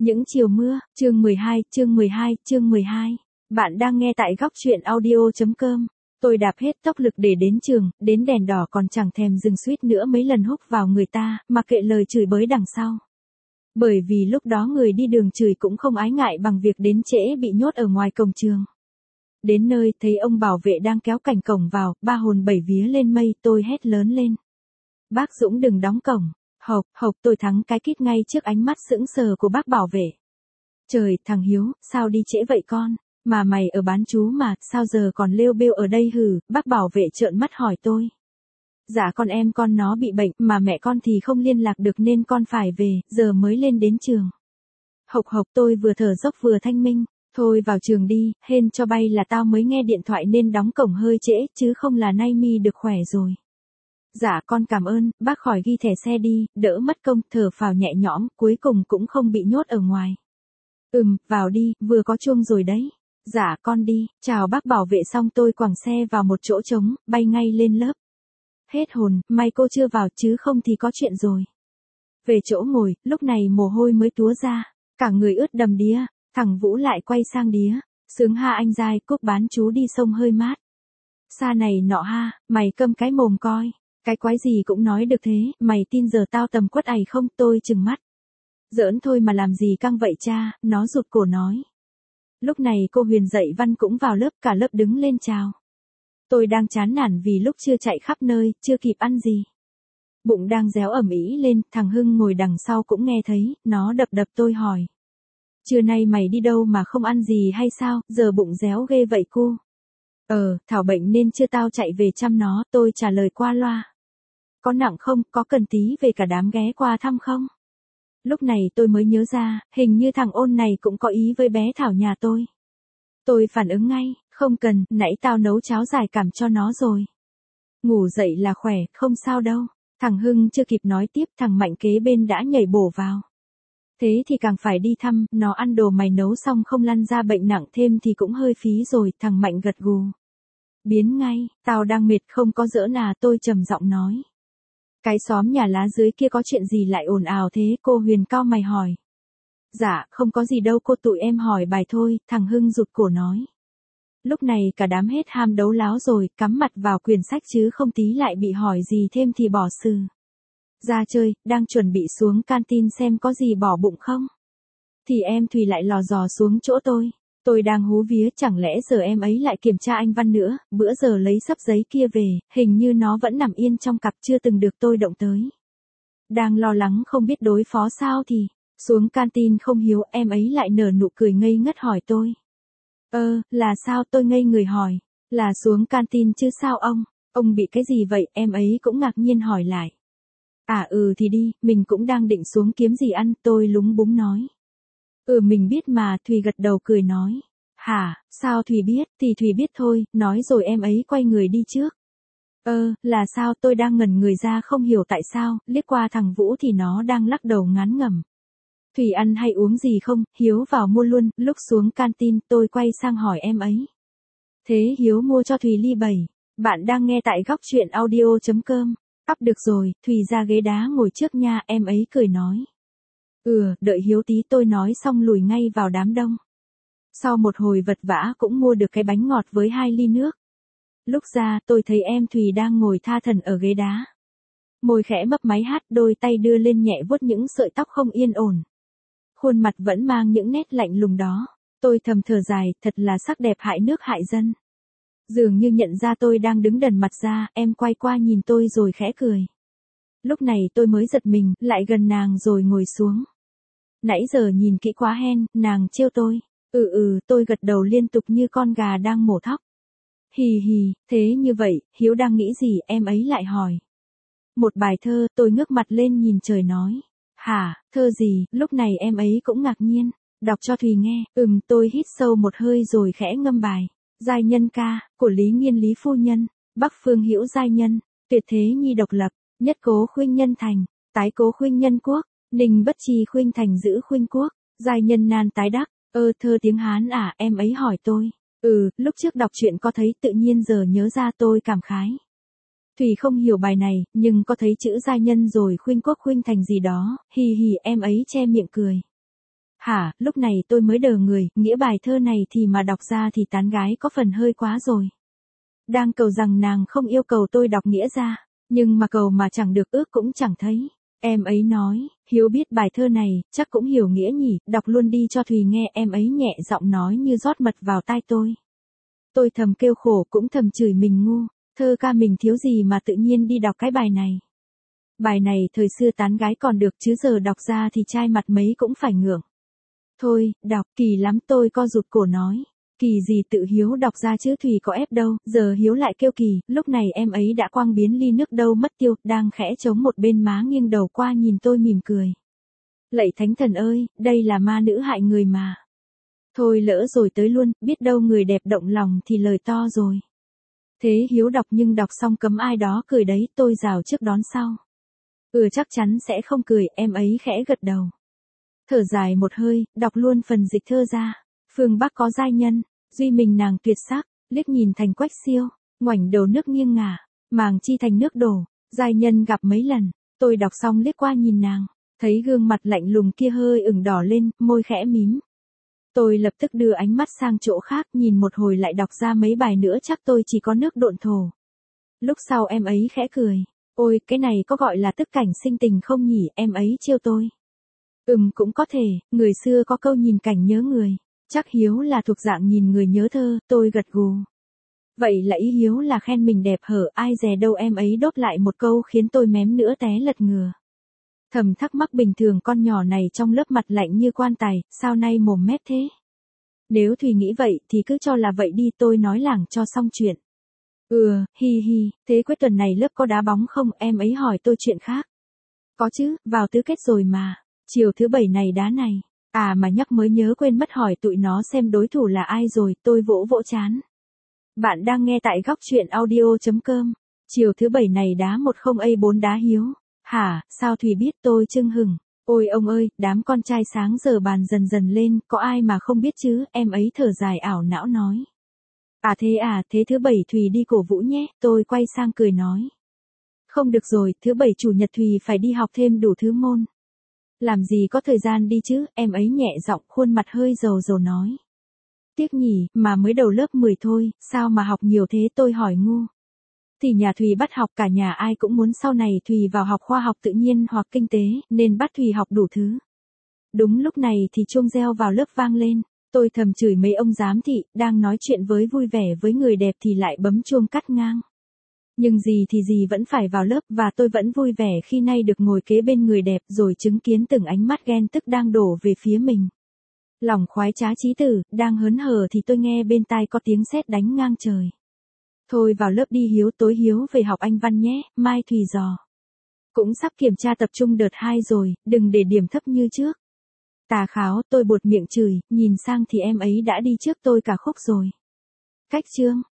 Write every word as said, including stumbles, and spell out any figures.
Những chiều mưa, chương mười hai, chương mười hai, chương mười hai. Bạn đang nghe tại góc truyện audio.com. Tôi đạp hết tốc lực để đến trường, đến đèn đỏ còn chẳng thèm dừng suýt nữa mấy lần húc vào người ta, mà kệ lời chửi bới đằng sau. Bởi vì lúc đó người đi đường chửi cũng không ái ngại bằng việc đến trễ bị nhốt ở ngoài cổng trường. Đến nơi, thấy ông bảo vệ đang kéo cành cổng vào, ba hồn bảy vía lên mây, tôi hét lớn lên. Bác Dũng đừng đóng cổng. Hộc, hộc tôi thắng cái kít ngay trước ánh mắt sững sờ của bác bảo vệ. Trời, thằng Hiếu, sao đi trễ vậy con? Mà mày ở bán chú mà, sao giờ còn lêu bêu ở đây hử? Bác bảo vệ trợn mắt hỏi tôi. Dạ con em con nó bị bệnh, mà mẹ con thì không liên lạc được nên con phải về, giờ mới lên đến trường. Hộc hộc tôi vừa thở dốc vừa thanh minh. Thôi vào trường đi, hên cho bay là tao mới nghe điện thoại nên đóng cổng hơi trễ, chứ không là nay mi được khỏe rồi. Dạ con cảm ơn, bác khỏi ghi thẻ xe đi, đỡ mất công, thở phào nhẹ nhõm, cuối cùng cũng không bị nhốt ở ngoài. Ừm, vào đi, vừa có chuông rồi đấy. Dạ con đi, chào bác bảo vệ xong tôi quẳng xe vào một chỗ trống, bay ngay lên lớp. Hết hồn, may cô chưa vào chứ không thì có chuyện rồi. Về chỗ ngồi, lúc này mồ hôi mới túa ra, cả người ướt đầm đìa, thằng Vũ lại quay sang đía. Sướng ha anh giai, cúc bán chú đi sông hơi mát. Xa này nọ ha, mày câm cái mồm coi. Cái quái gì cũng nói được thế, mày tin giờ tao tầm quất ày không? Tôi trừng mắt. Giỡn thôi mà làm gì căng vậy cha, nó rụt cổ nói. Lúc này cô Huyền dạy văn cũng vào lớp, cả lớp đứng lên chào. Tôi đang chán nản vì lúc chưa chạy khắp nơi, chưa kịp ăn gì. Bụng đang réo ẩm ĩ lên, thằng Hưng ngồi đằng sau cũng nghe thấy, nó đập đập tôi hỏi. Trưa nay mày đi đâu mà không ăn gì hay sao, giờ bụng réo ghê vậy cô? Ờ, Thảo bệnh nên chưa tao chạy về chăm nó, tôi trả lời qua loa. Có nặng không, có cần tí về cả đám ghé qua thăm không? Lúc này tôi mới nhớ ra, hình như thằng Ôn này cũng có ý với bé Thảo nhà tôi. Tôi phản ứng ngay, không cần, nãy tao nấu cháo giải cảm cho nó rồi. Ngủ dậy là khỏe, không sao đâu. Thằng Hưng chưa kịp nói tiếp, thằng Mạnh kế bên đã nhảy bổ vào. Thế thì càng phải đi thăm, nó ăn đồ mày nấu xong không lăn ra bệnh nặng thêm thì cũng hơi phí rồi, thằng Mạnh gật gù. Biến ngay, tao đang mệt không có giỡn à, tôi trầm giọng nói. Cái xóm nhà lá dưới kia có chuyện gì lại ồn ào thế, cô Huyền cau mày hỏi. Dạ, không có gì đâu cô, tụi em hỏi bài thôi, thằng Hưng rụt cổ nói. Lúc này cả đám hết ham đấu láo rồi, cắm mặt vào quyển sách chứ không tí lại bị hỏi gì thêm thì bỏ sừ. Ra chơi, đang chuẩn bị xuống canteen xem có gì bỏ bụng không. Thì em Thùy lại lò dò xuống chỗ tôi. Tôi đang hú vía, chẳng lẽ giờ em ấy lại kiểm tra anh Văn nữa, bữa giờ lấy sấp giấy kia về, hình như nó vẫn nằm yên trong cặp chưa từng được tôi động tới. Đang lo lắng không biết đối phó sao thì, xuống canteen không hiếu, em ấy lại nở nụ cười ngây ngất hỏi tôi. Ơ, là sao, tôi ngây người hỏi, là xuống canteen chứ sao ông, ông bị cái gì vậy, em ấy cũng ngạc nhiên hỏi lại. À ừ thì đi, mình cũng đang định xuống kiếm gì ăn, tôi lúng búng nói. Ừ mình biết mà, Thùy gật đầu cười nói. Hả, sao Thùy biết, thì Thùy biết thôi, nói rồi em ấy quay người đi trước. Ơ, là sao, tôi đang ngẩn người ra không hiểu tại sao, liếc qua thằng Vũ thì nó đang lắc đầu ngán ngẩm. Thùy ăn hay uống gì không, Hiếu vào mua luôn, lúc xuống canteen tôi quay sang hỏi em ấy. Thế Hiếu mua cho Thùy ly bảy, bạn đang nghe tại góc truyện audio.com. Up được rồi, Thùy ra ghế đá ngồi trước nha, em ấy cười nói. Ừ, đợi Hiếu tí, tôi nói xong lùi ngay vào đám đông. Sau một hồi vật vã cũng mua được cái bánh ngọt với hai ly nước. Lúc ra tôi thấy em Thùy đang ngồi tha thần ở ghế đá. Môi khẽ mấp máy hát, đôi tay đưa lên nhẹ vuốt những sợi tóc không yên ổn. Khuôn mặt vẫn mang những nét lạnh lùng đó. Tôi thầm thở dài, thật là sắc đẹp hại nước hại dân. Dường như nhận ra tôi đang đứng đần mặt ra, em quay qua nhìn tôi rồi khẽ cười. Lúc này tôi mới giật mình, lại gần nàng rồi ngồi xuống. Nãy giờ nhìn kỹ quá hen, nàng trêu tôi. Ừ ừ, tôi gật đầu liên tục như con gà đang mổ thóc. Hì hì, thế như vậy, Hiếu đang nghĩ gì, em ấy lại hỏi. Một bài thơ, tôi ngước mặt lên nhìn trời nói. Hả, thơ gì, lúc này em ấy cũng ngạc nhiên. Đọc cho Thùy nghe, ừm tôi hít sâu một hơi rồi khẽ ngâm bài. Giai nhân ca, của Lý Nghiên Lý phu nhân, Bắc Phương Hữu giai nhân, tuyệt thế nhi độc lập, nhất cố khuynh nhân thành, tái cố khuynh nhân quốc, ninh bất chi khuynh thành giữ khuynh quốc, giai nhân nan tái đắc, ơ thơ tiếng Hán à, em ấy hỏi tôi. Ừ, lúc trước đọc truyện có thấy tự nhiên giờ nhớ ra tôi cảm khái. Thùy không hiểu bài này, nhưng có thấy chữ giai nhân rồi khuynh quốc khuynh thành gì đó, hì hì em ấy che miệng cười. Hả, lúc này tôi mới đờ người, nghĩa bài thơ này thì mà đọc ra thì tán gái có phần hơi quá rồi. Đang cầu rằng nàng không yêu cầu tôi đọc nghĩa ra, nhưng mà cầu mà chẳng được ước cũng chẳng thấy. Em ấy nói, Hiếu biết bài thơ này, chắc cũng hiểu nghĩa nhỉ, đọc luôn đi cho Thùy nghe, em ấy nhẹ giọng nói như rót mật vào tai tôi. Tôi thầm kêu khổ cũng thầm chửi mình ngu, thơ ca mình thiếu gì mà tự nhiên đi đọc cái bài này. Bài này thời xưa tán gái còn được chứ giờ đọc ra thì trai mặt mấy cũng phải ngượng. Thôi, đọc kỳ lắm, tôi co rụt cổ nói. Kỳ gì tự Hiếu đọc ra chứ Thùy có ép đâu, giờ Hiếu lại kêu kỳ, lúc này em ấy đã quăng biến ly nước đâu mất tiêu, đang khẽ chống một bên má nghiêng đầu qua nhìn tôi mỉm cười. Lạy thánh thần ơi, đây là ma nữ hại người mà. Thôi lỡ rồi tới luôn, biết đâu người đẹp động lòng thì lời to rồi. Thế Hiếu đọc nhưng đọc xong cấm ai đó cười đấy, tôi rào trước đón sau. Ừ chắc chắn sẽ không cười, em ấy khẽ gật đầu. Thở dài một hơi, đọc luôn phần dịch thơ ra. Phương Bắc có giai nhân, duy mình nàng tuyệt sắc, liếc nhìn thành quách siêu, ngoảnh đầu nước nghiêng ngả, màng chi thành nước đổ, giai nhân gặp mấy lần, tôi đọc xong liếc qua nhìn nàng, thấy gương mặt lạnh lùng kia hơi ửng đỏ lên, môi khẽ mím. Tôi lập tức đưa ánh mắt sang chỗ khác, nhìn một hồi lại đọc ra mấy bài nữa chắc tôi chỉ có nước độn thổ. Lúc sau em ấy khẽ cười, ôi cái này có gọi là tức cảnh sinh tình không nhỉ, em ấy trêu tôi. Ừm cũng có thể, người xưa có câu nhìn cảnh nhớ người. Chắc Hiếu là thuộc dạng nhìn người nhớ thơ, tôi gật gù. Vậy là ý Hiếu là khen mình đẹp hở, ai dè đâu em ấy đốt lại một câu khiến tôi mém nữa té lật ngừa. Thầm thắc mắc bình thường con nhỏ này trong lớp mặt lạnh như quan tài, sao nay mồm mép thế? Nếu Thùy nghĩ vậy thì cứ cho là vậy đi, tôi nói lảng cho xong chuyện. Ừ, hi hi, thế cuối tuần này lớp có đá bóng không, em ấy hỏi tôi chuyện khác. Có chứ, vào tứ kết rồi mà, chiều thứ bảy này đá này. À mà nhắc mới nhớ quên mất hỏi tụi nó xem đối thủ là ai rồi, tôi vỗ vỗ chán. Bạn đang nghe tại góc truyện audio chấm com. Chiều thứ bảy này đá một không A bốn đá Hiếu. Hả, sao Thùy biết, tôi chưng hửng. Ôi ông ơi, đám con trai sáng giờ bàn dần dần lên, có ai mà không biết chứ, em ấy thở dài ảo não nói. À thế à, thế thứ bảy Thùy đi cổ vũ nhé, tôi quay sang cười nói. Không được rồi, thứ bảy chủ nhật Thùy phải đi học thêm đủ thứ môn. Làm gì có thời gian đi chứ, em ấy nhẹ giọng, khuôn mặt hơi dầu dầu nói. Tiếc nhỉ, mà mới đầu lớp mười thôi, sao mà học nhiều thế, tôi hỏi ngu. Thì nhà Thùy bắt học, cả nhà ai cũng muốn sau này Thùy vào học khoa học tự nhiên hoặc kinh tế, nên bắt Thùy học đủ thứ. Đúng lúc này thì chuông reo vào lớp vang lên, tôi thầm chửi mấy ông giám thị, đang nói chuyện với vui vẻ với người đẹp thì lại bấm chuông cắt ngang. Nhưng gì thì gì vẫn phải vào lớp và tôi vẫn vui vẻ khi nay được ngồi kế bên người đẹp rồi chứng kiến từng ánh mắt ghen tức đang đổ về phía mình. Lòng khoái trá chí tử, đang hớn hở thì tôi nghe bên tai có tiếng sét đánh ngang trời. Thôi vào lớp đi Hiếu, tối Hiếu về học Anh văn nhé, mai Thùy dò. Cũng sắp kiểm tra tập trung đợt hai rồi, đừng để điểm thấp như trước. Tà kháo, tôi buột miệng chửi, nhìn sang thì em ấy đã đi trước tôi cả khúc rồi. Cách chương.